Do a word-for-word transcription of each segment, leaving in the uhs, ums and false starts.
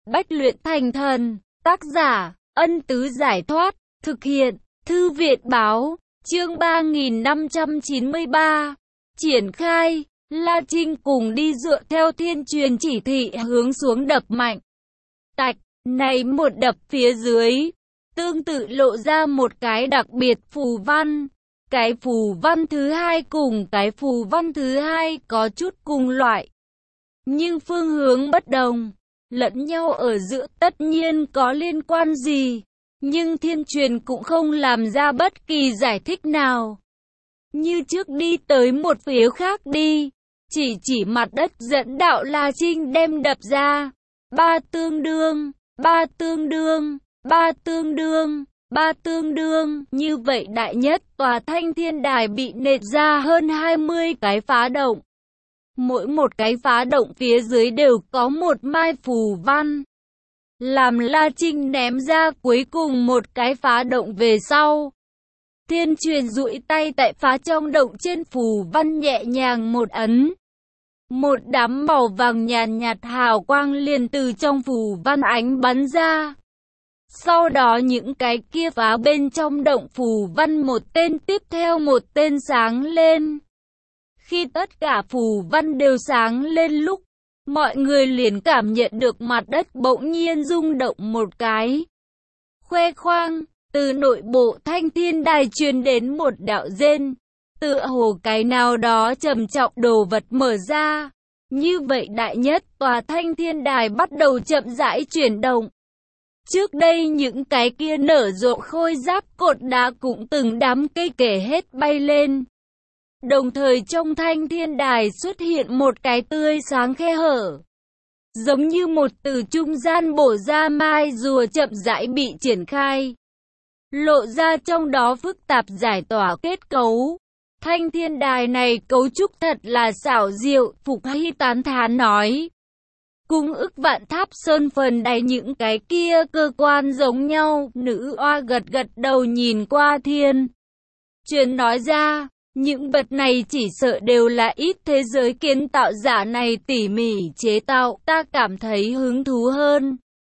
Bách luyện thành thần. Tác giả, Ân Tứ Giải Thoát. Thực hiện, Thư viện Báo. Chương ba nghìn năm trăm chín mươi ba. Triển khai. La Trinh cùng đi dựa theo Thiên Truyền chỉ thị hướng xuống đập mạnh. Tạch, này một đập phía dưới, tương tự lộ ra một cái đặc biệt phù văn. Cái phù văn thứ hai cùng cái phù văn thứ hai có chút cùng loại, nhưng phương hướng bất đồng, lẫn nhau ở giữa tất nhiên có liên quan gì, nhưng Thiên Truyền cũng không làm ra bất kỳ giải thích nào. Như trước đi tới một phía khác đi, chỉ chỉ mặt đất dẫn đạo La Trinh đem đập ra. Ba tương đương, ba tương đương, ba tương đương, ba tương đương. Như vậy đại nhất tòa Thanh Thiên Đài bị nện ra hơn hai mươi cái phá động. Mỗi một cái phá động phía dưới đều có một mai phù văn. Làm La Trinh ném ra cuối cùng một cái phá động về sau, Thiên Truyền duỗi tay tại phá trong động trên phù văn nhẹ nhàng một ấn. Một đám màu vàng nhàn nhạt hào quang liền từ trong phù văn ánh bắn ra. Sau đó những cái kia phá bên trong động phù văn một tên tiếp theo một tên sáng lên. Khi tất cả phù văn đều sáng lên lúc, mọi người liền cảm nhận được mặt đất bỗng nhiên rung động một cái. Khoe khoang, từ nội bộ Thanh Thiên Đài truyền đến một đạo rên, tựa hồ cái nào đó trầm trọng đồ vật mở ra. Như vậy đại nhất tòa Thanh Thiên Đài bắt đầu chậm rãi chuyển động. Trước đây những cái kia nở rộ khôi giáp cột đá cũng từng đám cây kể hết bay lên. Đồng thời trong Thanh Thiên Đài xuất hiện một cái tươi sáng khe hở, giống như một từ trung gian bổ ra mai rùa chậm rãi bị triển khai, lộ ra trong đó phức tạp giải tỏa kết cấu. Thanh Thiên Đài này cấu trúc thật là xảo diệu, Phục Hy tán thán nói. Cung ức vạn tháp sơn phần đầy những cái kia cơ quan giống nhau. Nữ oa gật gật đầu nhìn qua Thiên Truyền nói ra, những vật này chỉ sợ đều là ít thế giới kiến tạo giả này tỉ mỉ chế tạo. Ta cảm thấy hứng thú hơn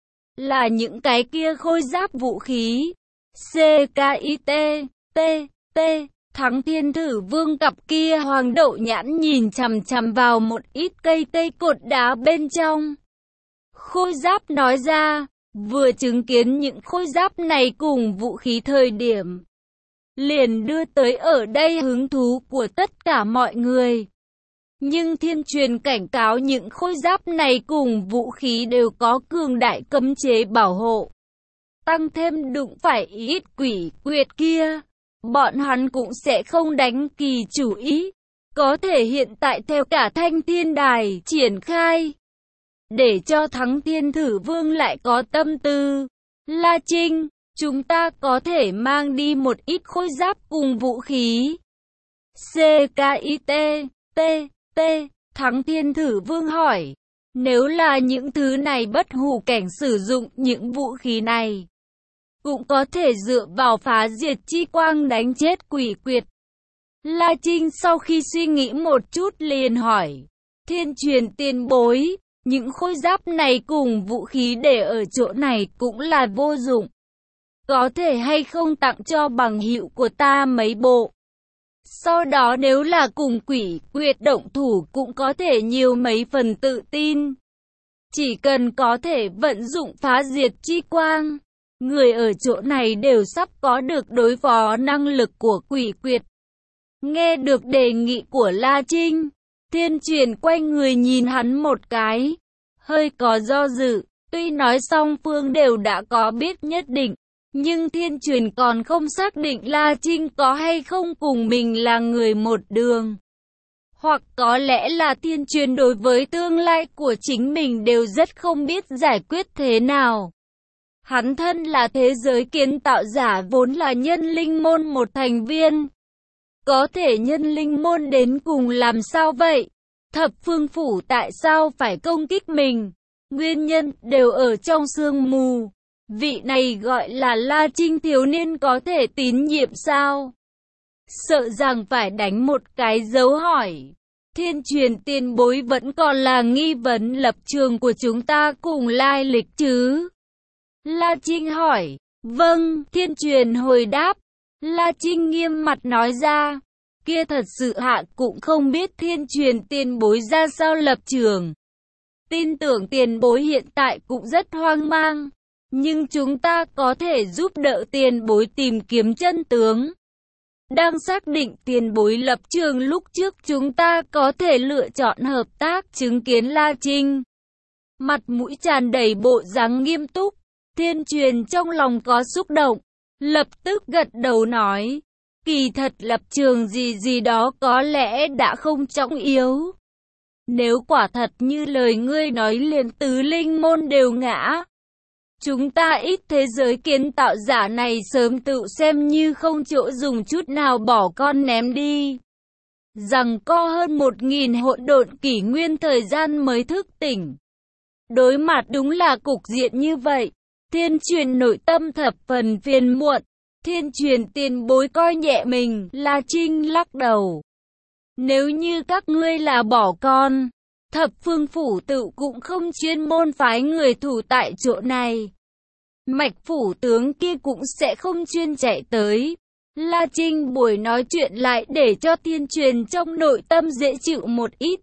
là những cái kia khôi giáp vũ khí. C K I T T T Thắng Thiên Thử Vương cặp kia hoàng đậu nhãn nhìn chằm chằm vào một ít cây cây cột đá bên trong khôi giáp nói ra, vừa chứng kiến những khôi giáp này cùng vũ khí thời điểm, liền đưa tới ở đây hứng thú của tất cả mọi người. Nhưng Thiên Truyền cảnh cáo những khôi giáp này cùng vũ khí đều có cường đại cấm chế bảo hộ. Tăng thêm đụng phải ít quỷ quyệt kia, bọn hắn cũng sẽ không đánh kỳ chủ ý. Có thể hiện tại theo cả Thanh Thiên Đài triển khai, để cho Thắng Thiên Thử Vương lại có tâm tư. La Trinh, chúng ta có thể mang đi một ít khôi giáp cùng vũ khí. C K I T T T Thắng Thiên Thử Vương hỏi, nếu là những thứ này bất hủ cảnh sử dụng những vũ khí này, cũng có thể dựa vào phá diệt chi quang đánh chết quỷ quyệt. La Trinh sau khi suy nghĩ một chút liền hỏi, Thiên Truyền tiền bối, những khôi giáp này cùng vũ khí để ở chỗ này cũng là vô dụng. Có thể hay không tặng cho bằng hữu của ta mấy bộ? Sau đó nếu là cùng quỷ quyệt động thủ cũng có thể nhiều mấy phần tự tin. Chỉ cần có thể vận dụng phá diệt chi quang, người ở chỗ này đều sắp có được đối phó năng lực của quỷ quyệt. Nghe được đề nghị của La Trinh, Thiên Truyền quay người nhìn hắn một cái, hơi có do dự. Tuy nói song phương đều đã có biết nhất định, nhưng Thiên Truyền còn không xác định La Trinh có hay không cùng mình là người một đường. Hoặc có lẽ là Thiên Truyền đối với tương lai của chính mình đều rất không biết giải quyết thế nào. Hắn thân là thế giới kiến tạo giả vốn là nhân linh môn một thành viên. Có thể nhân linh môn đến cùng làm sao vậy? Thập phương phủ tại sao phải công kích mình? Nguyên nhân đều ở trong sương mù. Vị này gọi là La Trinh thiếu niên có thể tín nhiệm sao? Sợ rằng phải đánh một cái dấu hỏi. Thiên Truyền tiền bối vẫn còn là nghi vấn lập trường của chúng ta cùng lai lịch chứ? La Trinh hỏi. Vâng, Thiên Truyền hồi đáp. La Trinh nghiêm mặt nói ra. Kia thật sự hạ cũng không biết Thiên Truyền tiền bối ra sao lập trường. Tin tưởng tiền bối hiện tại cũng rất hoang mang. Nhưng chúng ta có thể giúp đỡ tiền bối tìm kiếm chân tướng. Đang xác định tiền bối lập trường lúc trước chúng ta có thể lựa chọn hợp tác chứng kiến La Trinh. Mặt mũi tràn đầy bộ dáng nghiêm túc. Thiên Truyền trong lòng có xúc động. Lập tức gật đầu nói. Kỳ thật lập trường gì gì đó có lẽ đã không trọng yếu. Nếu quả thật như lời ngươi nói liền tứ linh môn đều ngã. Chúng ta ít thế giới kiến tạo giả này sớm tự xem như không chỗ dùng chút nào bỏ con ném đi. Rằng co hơn một nghìn hỗn độn kỷ nguyên thời gian mới thức tỉnh. Đối mặt đúng là cục diện như vậy. Thiên Truyền nội tâm thập phần phiền muộn. Thiên Truyền tiền bối coi nhẹ mình, La Trinh lắc đầu. Nếu như các ngươi là bỏ con, thập phương phủ tự cũng không chuyên môn phái người thủ tại chỗ này. Mạch phủ tướng kia cũng sẽ không chuyên chạy tới. La Trinh buổi nói chuyện lại để cho Thiên Truyền trong nội tâm dễ chịu một ít.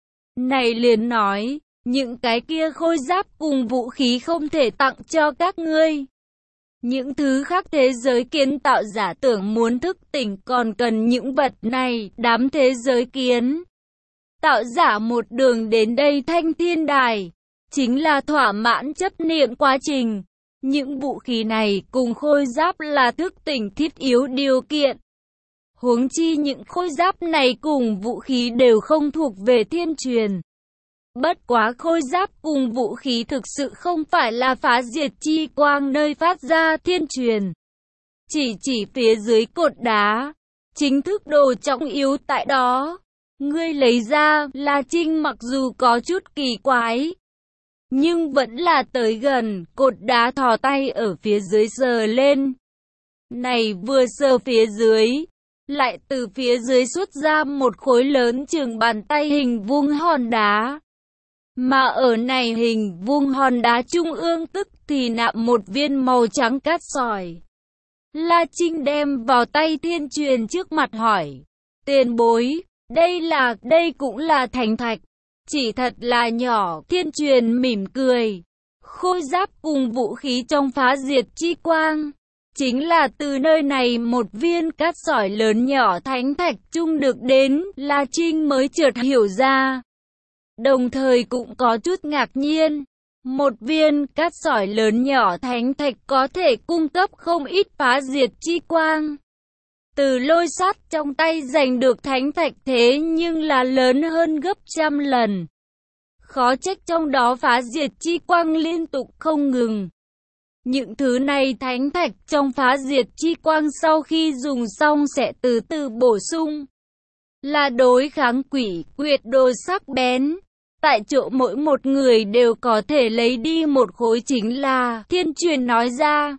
Này liền nói, những cái kia khôi giáp cùng vũ khí không thể tặng cho các ngươi. Những thứ khác thế giới kiến tạo giả tưởng muốn thức tỉnh còn cần những vật này, đám thế giới kiến tạo giả một đường đến đây Thanh Thiên Đài, chính là thỏa mãn chấp niệm quá trình. Những vũ khí này cùng khôi giáp là thức tỉnh thiết yếu điều kiện. Huống chi những khôi giáp này cùng vũ khí đều không thuộc về Thiên Truyền. Bất quá khôi giáp cùng vũ khí thực sự không phải là phá diệt chi quang nơi phát ra Thiên Truyền. Chỉ chỉ phía dưới cột đá, chính thức đồ trọng yếu tại đó. Ngươi lấy ra, La Trinh mặc dù có chút kỳ quái, nhưng vẫn là tới gần, cột đá thò tay ở phía dưới sờ lên. Này vừa sờ phía dưới, lại từ phía dưới xuất ra một khối lớn chừng bàn tay hình vuông hòn đá. Mà ở này hình vuông hòn đá trung ương tức thì nạm một viên màu trắng cát sỏi. La Trinh đem vào tay Thiên Truyền trước mặt hỏi. Tiền bối, đây là, đây cũng là thành thạch. Chỉ thật là nhỏ, Thiên Truyền mỉm cười. Khôi giáp cùng vũ khí trong phá diệt chi quang. Chính là từ nơi này một viên cát sỏi lớn nhỏ thánh thạch chung được đến, La Trinh mới chợt hiểu ra. Đồng thời cũng có chút ngạc nhiên. Một viên cát sỏi lớn nhỏ thánh thạch có thể cung cấp không ít phá diệt chi quang. Từ lôi sát trong tay giành được thánh thạch thế nhưng là lớn hơn gấp trăm lần. Khó trách trong đó phá diệt chi quang liên tục không ngừng. Những thứ này thánh thạch trong phá diệt chi quang sau khi dùng xong sẽ từ từ bổ sung. Là đối kháng quỷ quyệt đồ sắc bén. Tại chỗ mỗi một người đều có thể lấy đi một khối chính là Thiên Truyền nói ra.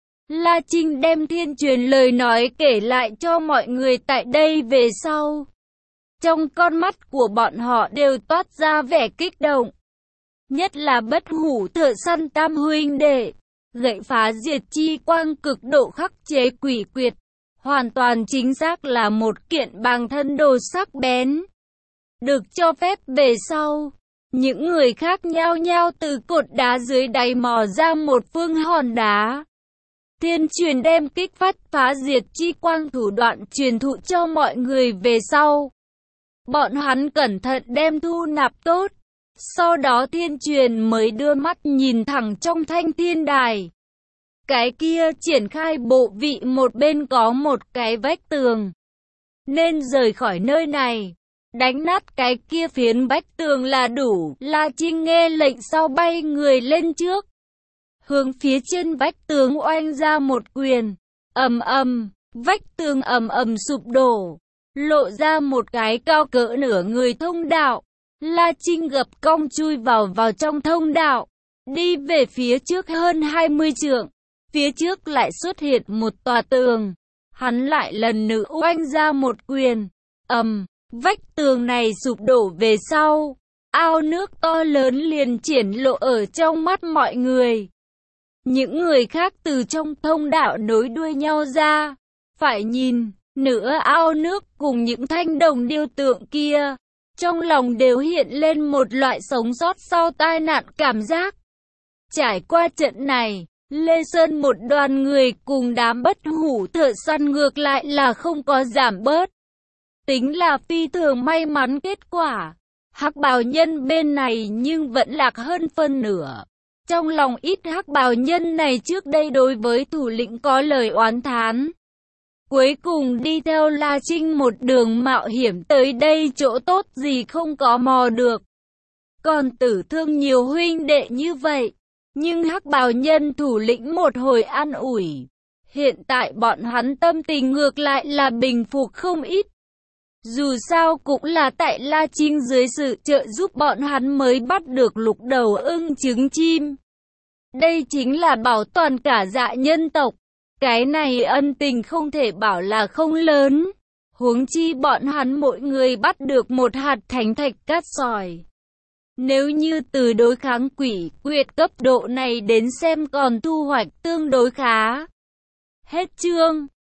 La Trinh đem Thiên Truyền lời nói kể lại cho mọi người tại đây về sau. Trong con mắt của bọn họ đều toát ra vẻ kích động. Nhất là Bất Hủ thợ săn tam huynh đệ. Gậy phá diệt chi quang cực độ khắc chế quỷ quyệt. Hoàn toàn chính xác là một kiện bằng thân đồ sắc bén. Được cho phép về sau. Những người khác nhao nhao từ cột đá dưới đáy mò ra một phương hòn đá. Thiên Truyền đem kích phát phá diệt chi quang thủ đoạn truyền thụ cho mọi người về sau. Bọn hắn cẩn thận đem thu nạp tốt. Sau đó Thiên Truyền mới đưa mắt nhìn thẳng trong Thanh Thiên Đài. Cái kia triển khai bộ vị một bên có một cái vách tường. Nên rời khỏi nơi này. Đánh nát cái kia phiến vách tường là đủ. La Trinh nghe lệnh sau bay người lên trước. Hướng phía trên vách tường oanh ra một quyền. Ầm ầm, vách tường ầm ầm sụp đổ. Lộ ra một cái cao cỡ nửa người thông đạo. La Trinh gập cong chui vào vào trong thông đạo. Đi về phía trước hơn hai mươi trượng. Phía trước lại xuất hiện một tòa tường. Hắn lại lần nữa oanh ra một quyền. Ầm. Vách tường này sụp đổ về sau, ao nước to lớn liền triển lộ ở trong mắt mọi người. Những người khác từ trong thông đạo nối đuôi nhau ra, phải nhìn nửa ao nước cùng những thanh đồng điêu tượng kia, trong lòng đều hiện lên một loại sống sót sau tai nạn cảm giác. Trải qua trận này, Lê Sơn một đoàn người cùng đám bất hủ thợ săn ngược lại là không có giảm bớt. Tính là phi thường may mắn kết quả. Hắc bào nhân bên này nhưng vẫn lạc hơn phân nửa. Trong lòng ít hắc bào nhân này trước đây đối với thủ lĩnh có lời oán thán. Cuối cùng đi theo La Trinh một đường mạo hiểm tới đây, chỗ tốt gì không có mò được. Còn tử thương nhiều huynh đệ như vậy. Nhưng hắc bào nhân thủ lĩnh một hồi an ủi. Hiện tại bọn hắn tâm tình ngược lại là bình phục không ít. Dù sao cũng là tại La Trinh dưới sự trợ giúp bọn hắn mới bắt được lục đầu ưng trứng chim. Đây chính là bảo toàn cả dạ nhân tộc. Cái này ân tình không thể bảo là không lớn. Huống chi bọn hắn mỗi người bắt được một hạt thánh thạch cát sỏi. Nếu như từ đối kháng quỷ quyệt cấp độ này đến xem còn thu hoạch tương đối khá. Hết chương.